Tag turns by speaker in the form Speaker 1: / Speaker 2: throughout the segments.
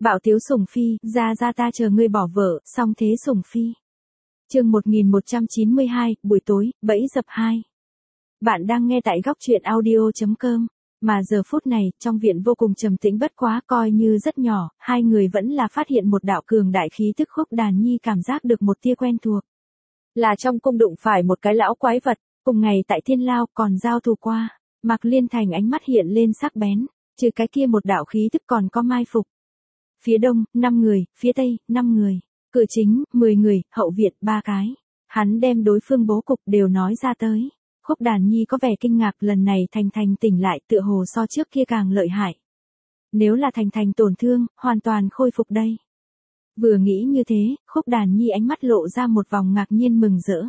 Speaker 1: Bạo tiếu sủng phi, ra ta chờ ngươi bỏ vợ, xong thế sủng phi. Chương 1192, buổi tối, bẫy dập 2. Bạn đang nghe tại góc truyện audio.com. Mà giờ phút này, trong viện vô cùng trầm tĩnh bất quá coi như rất nhỏ, hai người vẫn là phát hiện một đạo cường đại khí tức. Khúc Đàn Nhi cảm giác được một tia quen thuộc. Là trong cung đụng phải một cái lão quái vật, cùng ngày tại Thiên Lao còn giao thủ qua. Mạc Liên Thành ánh mắt hiện lên sắc bén, trừ cái kia một đạo khí tức còn có mai phục. Phía đông, 5 người, phía tây, 5 người, cửa chính, 10 người, hậu viện 3 cái. Hắn đem đối phương bố cục đều nói ra tới. Khúc Đàn Nhi có vẻ kinh ngạc, lần này Thành tỉnh lại tựa hồ so trước kia càng lợi hại. Nếu là Thành tổn thương, hoàn toàn khôi phục đây. Vừa nghĩ như thế, Khúc Đàn Nhi ánh mắt lộ ra một vòng ngạc nhiên mừng rỡ.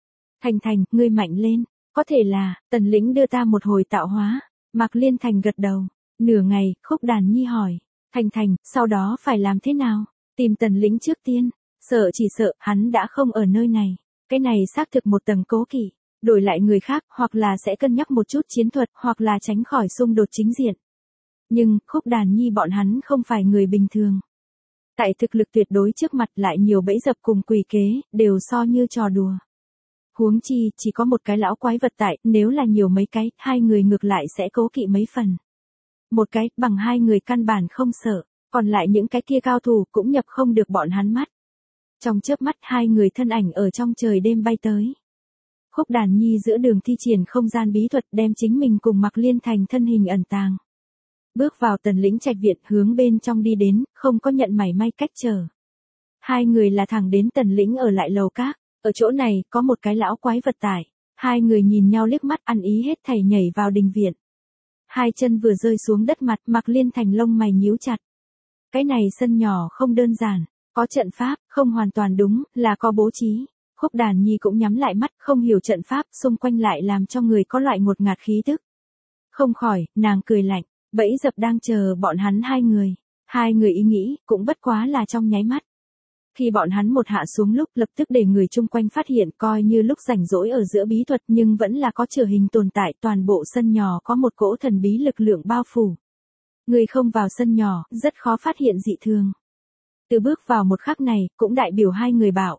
Speaker 1: Thành, ngươi mạnh lên, có thể là, Tần lĩnh đưa ta một hồi tạo hóa. Mạc Liên Thành gật đầu. Nửa ngày, Khúc Đàn Nhi hỏi. Thành, sau đó phải làm thế nào? Tìm Tần lĩnh trước tiên. Chỉ sợ, hắn đã không ở nơi này. Cái này xác thực một tầng cố kỵ. Đổi lại người khác, hoặc là sẽ cân nhắc một chút chiến thuật, hoặc là tránh khỏi xung đột chính diện. Nhưng, Khúc Đàn Nhi bọn hắn không phải người bình thường. Tại thực lực tuyệt đối trước mặt lại nhiều bẫy dập cùng quỷ kế, đều so như trò đùa. Huống chi, chỉ có một cái lão quái vật tại, nếu là nhiều mấy cái, hai người ngược lại sẽ cố kỵ mấy phần. Một cái, bằng hai người căn bản không sợ, còn lại những cái kia cao thủ cũng nhập không được bọn hắn mắt. Trong chớp mắt hai người thân ảnh ở trong trời đêm bay tới. Khúc Đàn Nhi giữa đường thi triển không gian bí thuật đem chính mình cùng Mạc Liên Thành thân hình ẩn tàng. Bước vào Tần lĩnh trạch viện hướng bên trong đi đến, không có nhận mảy may cách trở. Hai người là thẳng đến Tần lĩnh ở lại lầu các, ở chỗ này có một cái lão quái vật tải. Hai người nhìn nhau liếc mắt ăn ý hết thảy nhảy vào đình viện. Hai chân vừa rơi xuống đất mặt, Mạc Liên Thành lông mày nhíu chặt. Cái này sân nhỏ không đơn giản, có trận pháp, không hoàn toàn đúng, là có bố trí. Khúc Đàn Nhi cũng nhắm lại mắt, không hiểu trận pháp, xung quanh lại làm cho người có loại ngột ngạt khí tức. Không khỏi, nàng cười lạnh, bẫy dập đang chờ bọn hắn hai người. Hai người ý nghĩ, cũng bất quá là trong nháy mắt. Khi bọn hắn một hạ xuống lúc lập tức để người chung quanh phát hiện coi như lúc rảnh rỗi ở giữa bí thuật nhưng vẫn là có trở hình tồn tại, toàn bộ sân nhỏ có một cỗ thần bí lực lượng bao phủ. Người không vào sân nhỏ, rất khó phát hiện dị thường. Từ bước vào một khắc này, cũng đại biểu hai người bảo.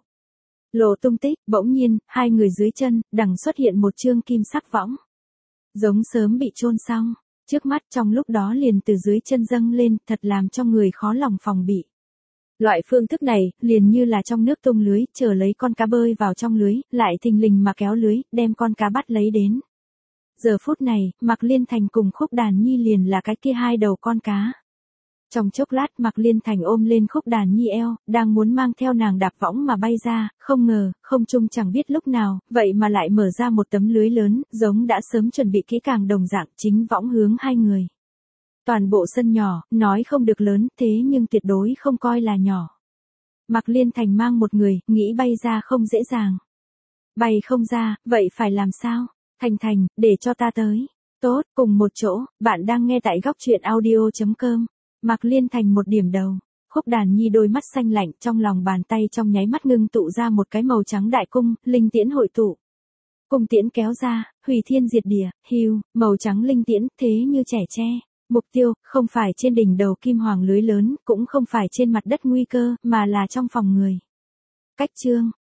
Speaker 1: Lộ tung tích, bỗng nhiên, hai người dưới chân, đằng xuất hiện một chương kim sắc võng. Giống sớm bị chôn xong, trước mắt trong lúc đó liền từ dưới chân dâng lên, thật làm cho người khó lòng phòng bị. Loại phương thức này, liền như là trong nước tung lưới, chờ lấy con cá bơi vào trong lưới, lại thình lình mà kéo lưới, đem con cá bắt lấy đến. Giờ phút này, Mạc Liên Thành cùng Khúc Đàn Nhi liền là cái kia hai đầu con cá. Trong chốc lát Mạc Liên Thành ôm lên Khúc Đàn Nhi eo, đang muốn mang theo nàng đạp võng mà bay ra, không ngờ, không trung chẳng biết lúc nào, vậy mà lại mở ra một tấm lưới lớn, giống đã sớm chuẩn bị kỹ càng đồng dạng, chính võng hướng hai người. Toàn bộ sân nhỏ, nói không được lớn, thế nhưng tuyệt đối không coi là nhỏ. Mạc Liên Thành mang một người, nghĩ bay ra không dễ dàng. Bay không ra, vậy phải làm sao? Thành, để cho ta tới. Tốt, cùng một chỗ, bạn đang nghe tại góc truyện audio.com. Mạc Liên Thành một điểm đầu. Khúc Đàn Nhi đôi mắt xanh lạnh, trong lòng bàn tay trong nháy mắt ngưng tụ ra một cái màu trắng đại cung, linh tiễn hội tụ. Cung tiễn kéo ra, hủy thiên diệt địa, hưu, màu trắng linh tiễn, thế như trẻ tre. Mục tiêu, không phải trên đỉnh đầu kim hoàng lưới lớn, cũng không phải trên mặt đất nguy cơ, mà là trong phòng người. Cách chương,